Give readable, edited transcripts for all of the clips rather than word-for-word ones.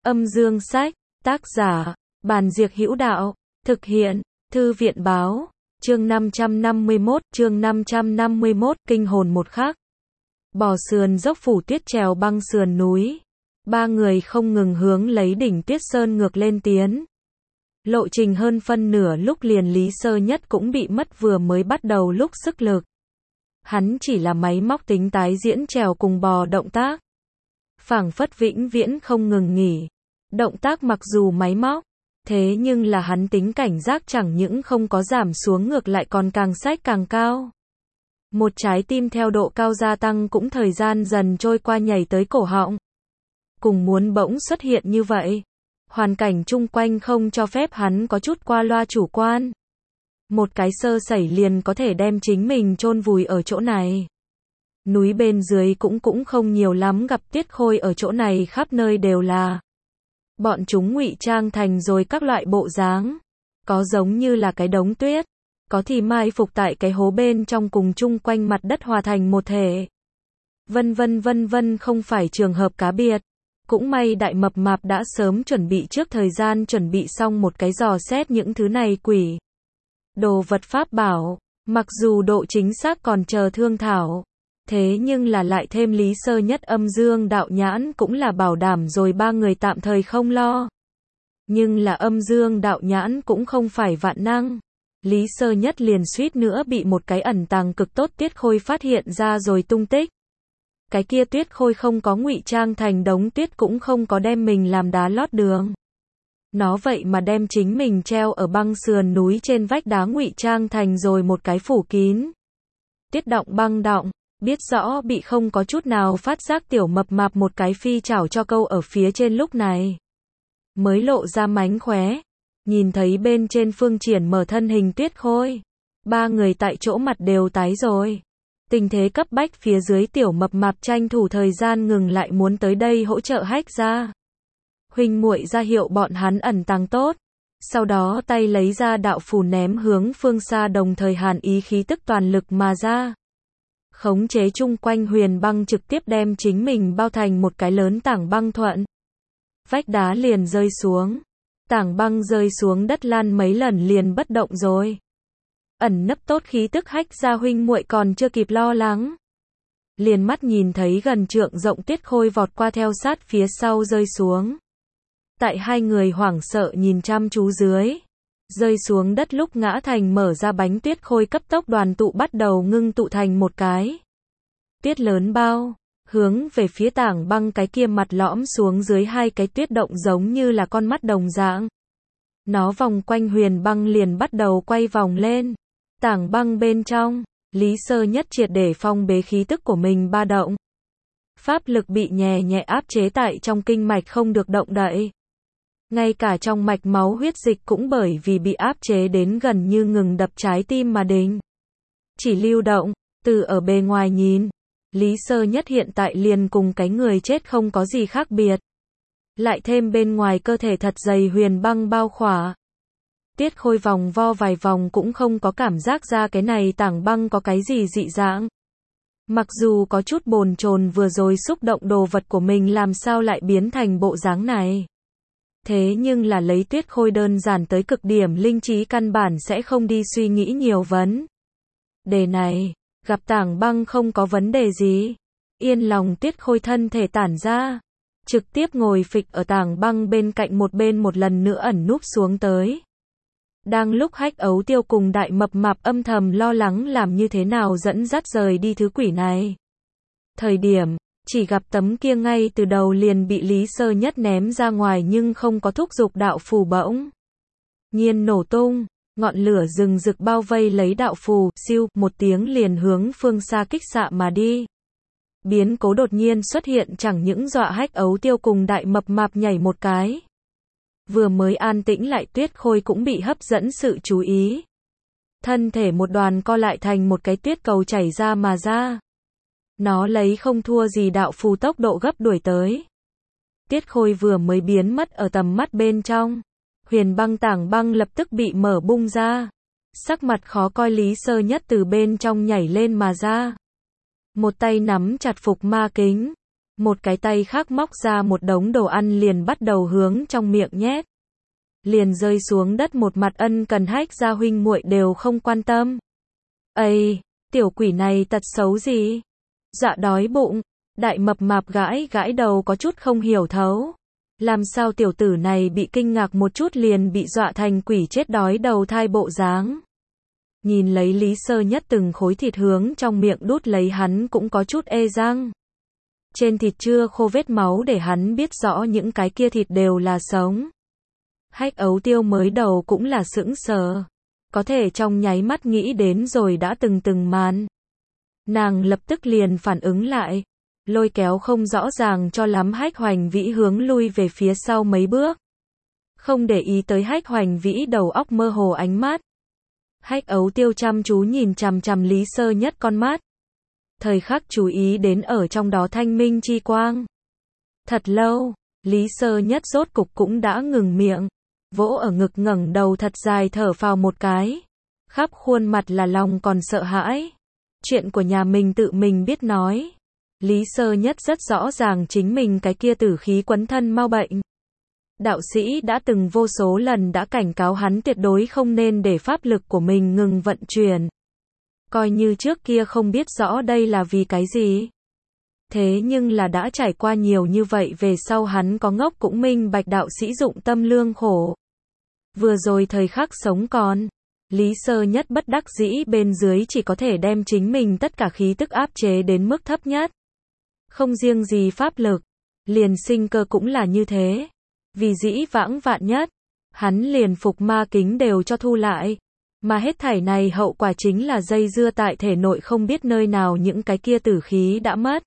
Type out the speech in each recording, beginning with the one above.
Âm dương sách, tác giả, Bàn Diệc Hữu Đạo, thực hiện, Thư viện báo, chương 551, kinh hồn một khắc. Bò sườn dốc phủ tuyết trèo băng sườn núi. Ba người không ngừng hướng lấy đỉnh Tuyết Sơn ngược lên tiến. Lộ trình hơn phân nửa lúc liền Lý Sơ Nhất cũng bị mất vừa mới bắt đầu lúc sức lực. Hắn chỉ là máy móc tính tái diễn trèo cùng bò động tác. Phảng phất vĩnh viễn không ngừng nghỉ. Động tác mặc dù máy móc, thế nhưng là hắn tính cảnh giác chẳng những không có giảm xuống ngược lại còn càng xách càng cao. Một trái tim theo độ cao gia tăng cũng thời gian dần trôi qua nhảy tới cổ họng. Cùng muốn bỗng xuất hiện như vậy. Hoàn cảnh chung quanh không cho phép hắn có chút qua loa chủ quan. Một cái sơ sẩy liền có thể đem chính mình chôn vùi ở chỗ này. Núi bên dưới cũng không nhiều lắm gặp Tiết Khôi ở chỗ này khắp nơi đều là. Bọn chúng ngụy trang thành rồi các loại bộ dáng. Có giống như là cái đống tuyết. Có thì mai phục tại cái hố bên trong cùng chung quanh mặt đất hòa thành một thể. Vân vân không phải trường hợp cá biệt. Cũng may đại mập mạp đã sớm chuẩn bị trước thời gian chuẩn bị xong một cái dò xét những thứ này quỷ. Đồ vật pháp bảo, mặc dù độ chính xác còn chờ thương thảo. Thế nhưng là lại thêm Lý Sơ Nhất âm dương đạo nhãn cũng là bảo đảm rồi ba người tạm thời không lo. Nhưng là âm dương đạo nhãn cũng không phải vạn năng. Lý Sơ Nhất liền suýt nữa bị một cái ẩn tàng cực tốt Tiết Khôi phát hiện ra rồi tung tích. Cái kia Tiết Khôi không có ngụy trang thành đống tuyết cũng không có đem mình làm đá lót đường. Nó vậy mà đem chính mình treo ở băng sườn núi trên vách đá ngụy trang thành rồi một cái phủ kín. Tiết động băng động, biết rõ bị không có chút nào phát giác tiểu mập mạp một cái phi chảo cho câu ở phía trên lúc này. Mới lộ ra mánh khóe, nhìn thấy bên trên phương triển mở thân hình Tiết Khôi. Ba người tại chỗ mặt đều tái rồi. Tình thế cấp bách phía dưới tiểu mập mạp tranh thủ thời gian ngừng lại muốn tới đây hỗ trợ hách ra. Huynh muội ra hiệu bọn hắn ẩn tàng tốt. Sau đó tay lấy ra đạo phù ném hướng phương xa đồng thời hàn ý khí tức toàn lực mà ra. Khống chế chung quanh huyền băng trực tiếp đem chính mình bao thành một cái lớn tảng băng thuận. Vách đá liền rơi xuống. Tảng băng rơi xuống đất lăn mấy lần liền bất động rồi. Ẩn nấp tốt khí tức hách ra huynh muội còn chưa kịp lo lắng. Liền mắt nhìn thấy gần trượng rộng Tiết Khôi vọt qua theo sát phía sau rơi xuống. Tại hai người hoảng sợ nhìn chăm chú dưới. Rơi xuống đất lúc ngã thành mở ra bánh Tiết Khôi cấp tốc đoàn tụ bắt đầu ngưng tụ thành một cái. Tuyết lớn bao, hướng về phía tảng băng cái kia mặt lõm xuống dưới hai cái tuyết động giống như là con mắt đồng dạng. Nó vòng quanh huyền băng liền bắt đầu quay vòng lên. Tảng băng bên trong, Lý Sơ Nhất triệt để phong bế khí tức của mình ba động. Pháp lực bị nhẹ nhẹ áp chế tại trong kinh mạch không được động đậy. Ngay cả trong mạch máu huyết dịch cũng bởi vì bị áp chế đến gần như ngừng đập trái tim mà đình. Chỉ lưu động, từ ở bề ngoài nhìn, Lý Sơ Nhất hiện tại liền cùng cái người chết không có gì khác biệt. Lại thêm bên ngoài cơ thể thật dày huyền băng bao khỏa. Tiết Khôi vòng vo vài vòng cũng không có cảm giác ra cái này tảng băng có cái gì dị dạng. Mặc dù có chút bồn chồn vừa rồi xúc động đồ vật của mình làm sao lại biến thành bộ dáng này. Thế nhưng là lấy Tiết Khôi đơn giản tới cực điểm linh trí căn bản sẽ không đi suy nghĩ nhiều vấn đề này, gặp tảng băng không có vấn đề gì. Yên lòng Tiết Khôi thân thể tản ra, trực tiếp ngồi phịch ở tảng băng bên cạnh một lần nữa ẩn núp xuống tới. Đang lúc Hách Ấu Tiêu cùng đại mập mạp âm thầm lo lắng làm như thế nào dẫn dắt rời đi thứ quỷ này. Thời điểm, chỉ gặp tấm kia ngay từ đầu liền bị Lý Sơ Nhất ném ra ngoài nhưng không có thúc giục đạo phù bỗng nhiên nổ tung, ngọn lửa rừng rực bao vây lấy đạo phù, siêu, một tiếng liền hướng phương xa kích xạ mà đi. Biến cố đột nhiên xuất hiện chẳng những dọa Hách Ấu Tiêu cùng đại mập mạp nhảy một cái. Vừa mới an tĩnh lại Tiết Khôi cũng bị hấp dẫn sự chú ý. Thân thể một đoàn co lại thành một cái tuyết cầu chảy ra mà ra. Nó lấy không thua gì đạo phù tốc độ gấp đuổi tới. Tiết Khôi vừa mới biến mất ở tầm mắt bên trong. Huyền băng tảng băng lập tức bị mở bung ra. Sắc mặt khó coi Lý Sơ Nhất từ bên trong nhảy lên mà ra. Một tay nắm chặt phục ma kính. Một cái tay khác móc ra một đống đồ ăn liền bắt đầu hướng trong miệng nhét. Liền rơi xuống đất một mặt ân cần. Hách gia huynh muội đều không quan tâm. Ây, tiểu quỷ này tật xấu gì? Dạ đói bụng. Đại mập mạp gãi gãi đầu có chút không hiểu thấu. Làm sao tiểu tử này bị kinh ngạc một chút liền bị dọa thành quỷ chết đói đầu thai bộ dáng. Nhìn lấy Lý Sơ Nhất từng khối thịt hướng trong miệng đút lấy, hắn cũng có chút ê răng. Trên thịt chưa khô vết máu để hắn biết rõ những cái kia thịt đều là sống. Hách Ấu Tiêu mới đầu cũng là sững sờ. Có thể trong nháy mắt nghĩ đến rồi đã từng màn. Nàng lập tức liền phản ứng lại. Lôi kéo không rõ ràng cho lắm Hách Hoành Vĩ hướng lui về phía sau mấy bước. Không để ý tới Hách Hoành Vĩ đầu óc mơ hồ ánh mắt. Hách Ấu Tiêu chăm chú nhìn chằm chằm Lý Sơ Nhất con mắt. Thời khắc chú ý đến ở trong đó thanh minh chi quang. Thật lâu, Lý Sơ Nhất rốt cục cũng đã ngừng miệng. Vỗ ở ngực ngẩng đầu thật dài thở phào một cái. Khắp khuôn mặt là lòng còn sợ hãi. Chuyện của nhà mình tự mình biết nói. Lý Sơ Nhất rất rõ ràng chính mình cái kia tử khí quấn thân mau bệnh. Đạo sĩ đã từng vô số lần đã cảnh cáo hắn tuyệt đối không nên để pháp lực của mình ngừng vận chuyển. Coi như trước kia không biết rõ đây là vì cái gì. Thế nhưng là đã trải qua nhiều như vậy về sau hắn có ngốc cũng minh bạch đạo sĩ dụng tâm lương khổ. Vừa rồi thời khắc sống còn, Lý Sơ Nhất bất đắc dĩ bên dưới chỉ có thể đem chính mình tất cả khí tức áp chế đến mức thấp nhất. Không riêng gì pháp lực, liền sinh cơ cũng là như thế. Vì dĩ vãng vạn nhất, hắn liền phục ma kính đều cho thu lại. Mà hết thảy này hậu quả chính là dây dưa tại thể nội không biết nơi nào những cái kia tử khí đã mất.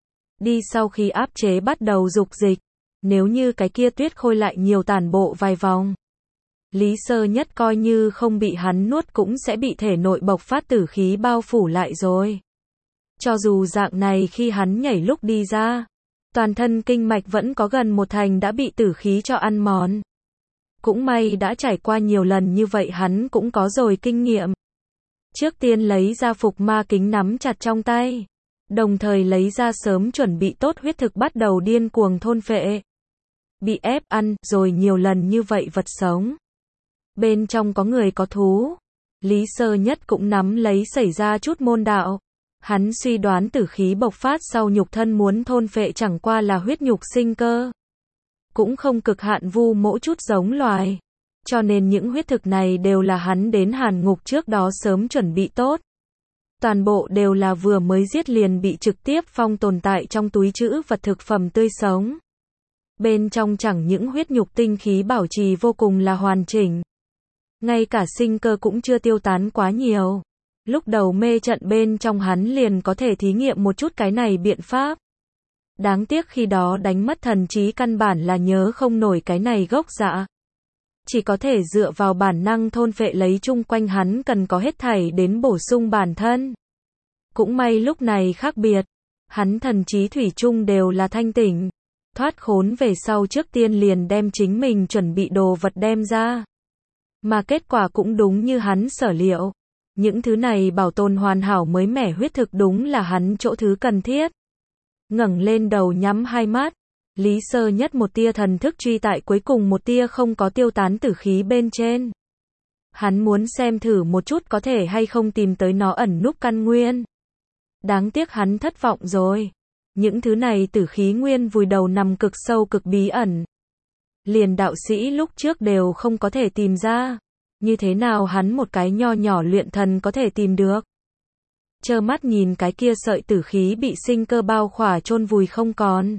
Đi sau khi áp chế bắt đầu dục dịch, nếu như cái kia tuyết khôi lại nhiều tản bộ vài vòng. Lý Sơ Nhất coi như không bị hắn nuốt cũng sẽ bị thể nội bộc phát tử khí bao phủ lại rồi. Cho dù dạng này khi hắn nhảy lúc đi ra, toàn thân kinh mạch vẫn có gần một thành đã bị tử khí cho ăn mòn. Cũng may đã trải qua nhiều lần như vậy hắn cũng có rồi kinh nghiệm. Trước tiên lấy ra phục ma kính nắm chặt trong tay. Đồng thời lấy ra sớm chuẩn bị tốt huyết thực bắt đầu điên cuồng thôn phệ. Bị ép ăn rồi nhiều lần như vậy vật sống. Bên trong có người có thú. Lý Sơ Nhất cũng nắm lấy xảy ra chút môn đạo. Hắn suy đoán tử khí bộc phát sau nhục thân muốn thôn phệ chẳng qua là huyết nhục sinh cơ. Cũng không cực hạn vu mỗ chút giống loài. Cho nên những huyết thực này đều là hắn đến hàn ngục trước đó sớm chuẩn bị tốt. Toàn bộ đều là vừa mới giết liền bị trực tiếp phong tồn tại trong túi trữ vật thực phẩm tươi sống. Bên trong chẳng những huyết nhục tinh khí bảo trì vô cùng là hoàn chỉnh. Ngay cả sinh cơ cũng chưa tiêu tán quá nhiều. Lúc đầu mê trận bên trong hắn liền có thể thí nghiệm một chút cái này biện pháp. Đáng tiếc khi đó đánh mất thần trí căn bản là nhớ không nổi cái này gốc dạ. Chỉ có thể dựa vào bản năng thôn phệ lấy chung quanh hắn cần có hết thảy đến bổ sung bản thân. Cũng may lúc này khác biệt. Hắn thần trí thủy chung đều là thanh tỉnh. Thoát khốn về sau trước tiên liền đem chính mình chuẩn bị đồ vật đem ra. Mà kết quả cũng đúng như hắn sở liệu. Những thứ này bảo tồn hoàn hảo mới mẻ huyết thực đúng là hắn chỗ thứ cần thiết. Ngẩng lên đầu nhắm hai mắt. Lý Sơ Nhất một tia thần thức truy tại cuối cùng một tia không có tiêu tán tử khí bên trên. Hắn muốn xem thử một chút có thể hay không tìm tới nó ẩn núp căn nguyên. Đáng tiếc hắn thất vọng rồi. Những thứ này tử khí nguyên vùi đầu nằm cực sâu cực bí ẩn. Liền đạo sĩ lúc trước đều không có thể tìm ra. Như thế nào hắn một cái nho nhỏ luyện thần có thể tìm được. Trơ mắt nhìn cái kia sợi tử khí bị sinh cơ bao khỏa chôn vùi không còn.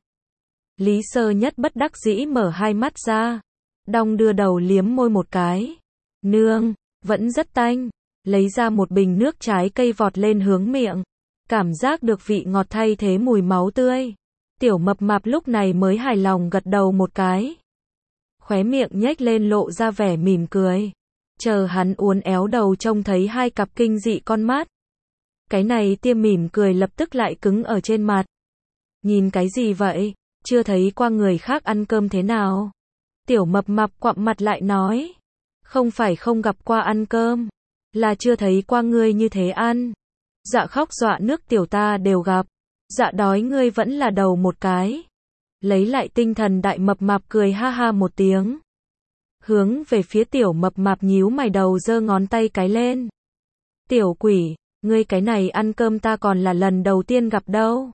Lý Sơ Nhất bất đắc dĩ mở hai mắt ra. Đong đưa đầu liếm môi một cái. Nương, vẫn rất tanh. Lấy ra một bình nước trái cây vọt lên hướng miệng. Cảm giác được vị ngọt thay thế mùi máu tươi. Tiểu mập mạp lúc này mới hài lòng gật đầu một cái. Khóe miệng nhếch lên lộ ra vẻ mỉm cười. Chờ hắn uốn éo đầu trông thấy hai cặp kinh dị con mắt. Cái này tia mỉm cười lập tức lại cứng ở trên mặt. Nhìn cái gì vậy? Chưa thấy qua người khác ăn cơm thế nào? Tiểu mập mạp quặm mặt lại nói. Không phải không gặp qua ăn cơm. Là chưa thấy qua ngươi như thế ăn. Dạ khóc dọa nước tiểu ta đều gặp. Dạ đói ngươi vẫn là đầu một cái. Lấy lại tinh thần đại mập mạp cười ha ha một tiếng. Hướng về phía tiểu mập mạp nhíu mày đầu giơ ngón tay cái lên. Tiểu quỷ, ngươi cái này ăn cơm ta còn là lần đầu tiên gặp đâu.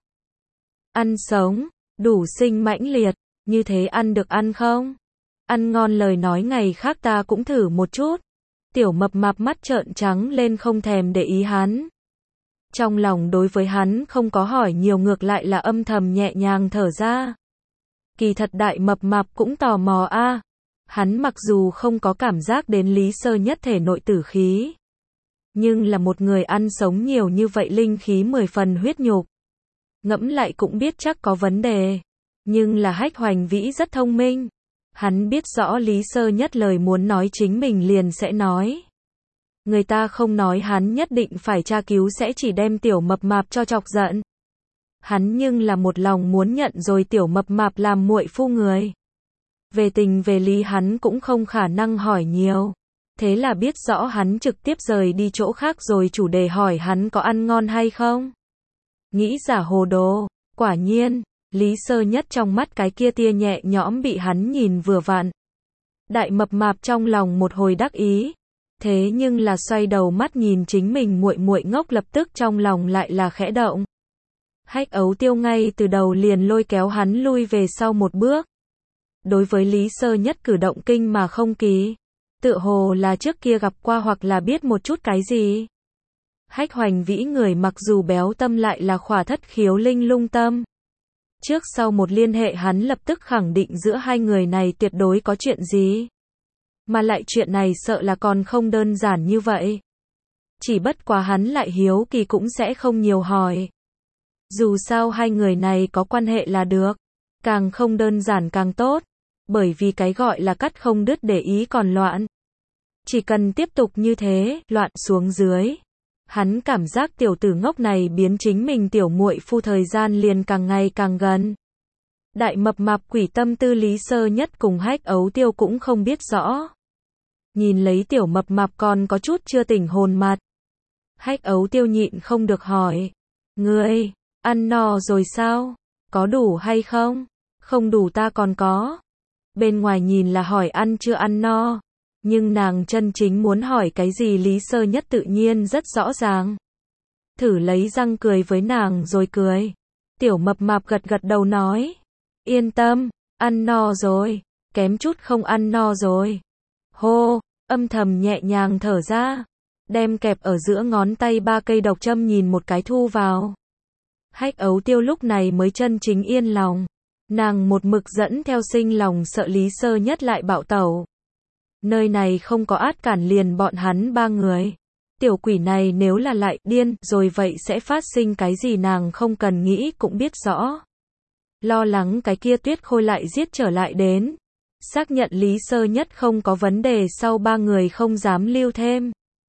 Ăn sống, đủ sinh mãnh liệt, như thế ăn được ăn không? Ăn ngon lời nói ngày khác ta cũng thử một chút. Tiểu mập mạp mắt trợn trắng lên không thèm để ý hắn. Trong lòng đối với hắn không có hỏi nhiều ngược lại là âm thầm nhẹ nhàng thở ra. Kỳ thật đại mập mạp cũng tò mò a. Hắn mặc dù không có cảm giác đến Lý Sơ Nhất thể nội tử khí. Nhưng là một người ăn sống nhiều như vậy linh khí 10 phần huyết nhục. Ngẫm lại cũng biết chắc có vấn đề. Nhưng là Hách Hoành Vĩ rất thông minh. Hắn biết rõ Lý Sơ Nhất lời muốn nói chính mình liền sẽ nói. Người ta không nói hắn nhất định phải tra cứu sẽ chỉ đem tiểu mập mạp cho chọc giận. Hắn nhưng là một lòng muốn nhận rồi tiểu mập mạp làm muội phu người. Về tình về lý hắn cũng không khả năng hỏi nhiều. Thế là biết rõ hắn trực tiếp rời đi chỗ khác rồi chủ đề hỏi hắn có ăn ngon hay không. Nghĩ giả hồ đồ, quả nhiên, Lý Sơ Nhất trong mắt cái kia tia nhẹ nhõm bị hắn nhìn vừa vặn. Đại mập mạp trong lòng một hồi đắc ý. Thế nhưng là xoay đầu mắt nhìn chính mình muội muội ngốc lập tức trong lòng lại là khẽ động. Hách Ấu Tiêu ngay từ đầu liền lôi kéo hắn lui về sau một bước. Đối với Lý Sơ Nhất cử động kinh mà không kỳ. Tựa hồ là trước kia gặp qua hoặc là biết một chút cái gì. Hách Hoành Vĩ người mặc dù béo tâm lại là khỏa thất khiếu linh lung tâm. Trước sau một liên hệ hắn lập tức khẳng định giữa hai người này tuyệt đối có chuyện gì. Mà lại chuyện này sợ là còn không đơn giản như vậy. Chỉ bất quá hắn lại hiếu kỳ cũng sẽ không nhiều hỏi. Dù sao hai người này có quan hệ là được. Càng không đơn giản càng tốt. Bởi vì cái gọi là cắt không đứt để ý còn loạn. Chỉ cần tiếp tục như thế, loạn xuống dưới. Hắn cảm giác tiểu tử ngốc này biến chính mình tiểu muội phu thời gian liền càng ngày càng gần. Đại mập mạp quỷ tâm tư Lý Sơ Nhất cùng Hách Ấu Tiêu cũng không biết rõ. Nhìn lấy tiểu mập mạp còn có chút chưa tỉnh hồn mặt. Hách Ấu Tiêu nhịn không được hỏi. Ngươi, ăn no rồi sao? Có đủ hay không? Không đủ ta còn có. Bên ngoài nhìn là hỏi ăn chưa ăn no. Nhưng nàng chân chính muốn hỏi cái gì Lý Sơ Nhất tự nhiên rất rõ ràng. Thử lấy răng cười với nàng rồi cười. Tiểu mập mạp gật gật đầu nói. Yên tâm, ăn no rồi, kém chút không ăn no rồi. Hô, âm thầm nhẹ nhàng thở ra. Đem kẹp ở giữa ngón tay 3 cây độc châm nhìn một cái thu vào. Hách Ấu Tiêu lúc này mới chân chính yên lòng. Nàng một mực dẫn theo sinh lòng sợ Lý Sơ Nhất lại bạo tẩu. Nơi này không có át cản liền bọn hắn 3 người. Tiểu quỷ này nếu là lại điên rồi vậy sẽ phát sinh cái gì nàng không cần nghĩ cũng biết rõ. Lo lắng cái kia Tuyết Khôi lại giết trở lại đến. Xác nhận Lý Sơ Nhất không có vấn đề sau 3 người không dám lưu thêm.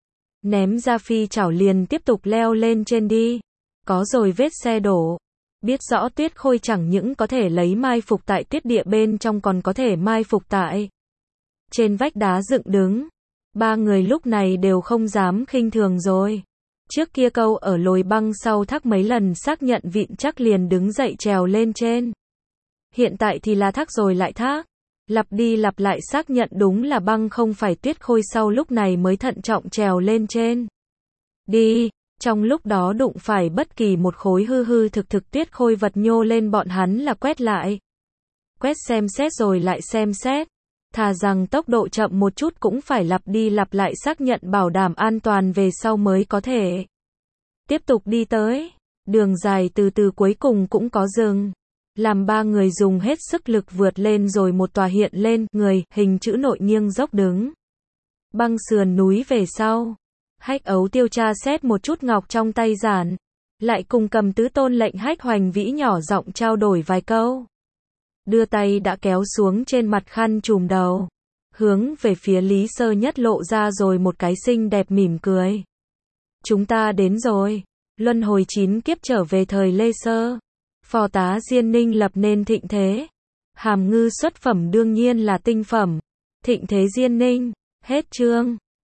Ném ra phi chảo liền tiếp tục leo lên trên đi. Có rồi vết xe đổ. Biết rõ Tuyết Khôi chẳng những có thể lấy mai phục tại tuyết địa bên trong còn có thể mai phục tại trên vách đá dựng đứng. 3 người lúc này đều không dám khinh thường rồi. Trước kia câu ở lồi băng sau thác mấy lần xác nhận vịn chắc liền đứng dậy trèo lên trên. Hiện tại thì là thác rồi lại thác. Lặp đi lặp lại xác nhận đúng là băng không phải Tuyết Khôi sau lúc này mới thận trọng trèo lên trên. Đi, trong lúc đó đụng phải bất kỳ một khối hư hư thực thực Tuyết Khôi vật nhô lên bọn hắn là quét lại. Quét xem xét rồi lại xem xét. Thà rằng tốc độ chậm một chút cũng phải lặp đi lặp lại xác nhận bảo đảm an toàn về sau mới có thể tiếp tục đi tới. Đường dài từ từ cuối cùng cũng có dừng. Làm 3 người dùng hết sức lực vượt lên rồi một tòa hiện lên người hình chữ nội nghiêng dốc đứng. Băng sườn núi về sau. Hách Ấu Tiêu tra xét một chút ngọc trong tay giản. Lại cùng cầm tứ tôn lệnh Hách Hoành Vĩ nhỏ giọng trao đổi vài câu. Đưa tay đã kéo xuống trên mặt khăn trùm đầu. Hướng về phía Lý Sơ Nhất lộ ra rồi một cái xinh đẹp mỉm cười. Chúng ta đến rồi. Luân hồi 9 kiếp trở về thời Lê Sơ. Phò tá Diên Ninh lập nên thịnh thế. Hàm ngư xuất phẩm đương nhiên là tinh phẩm. Thịnh thế Diên Ninh. Hết chương.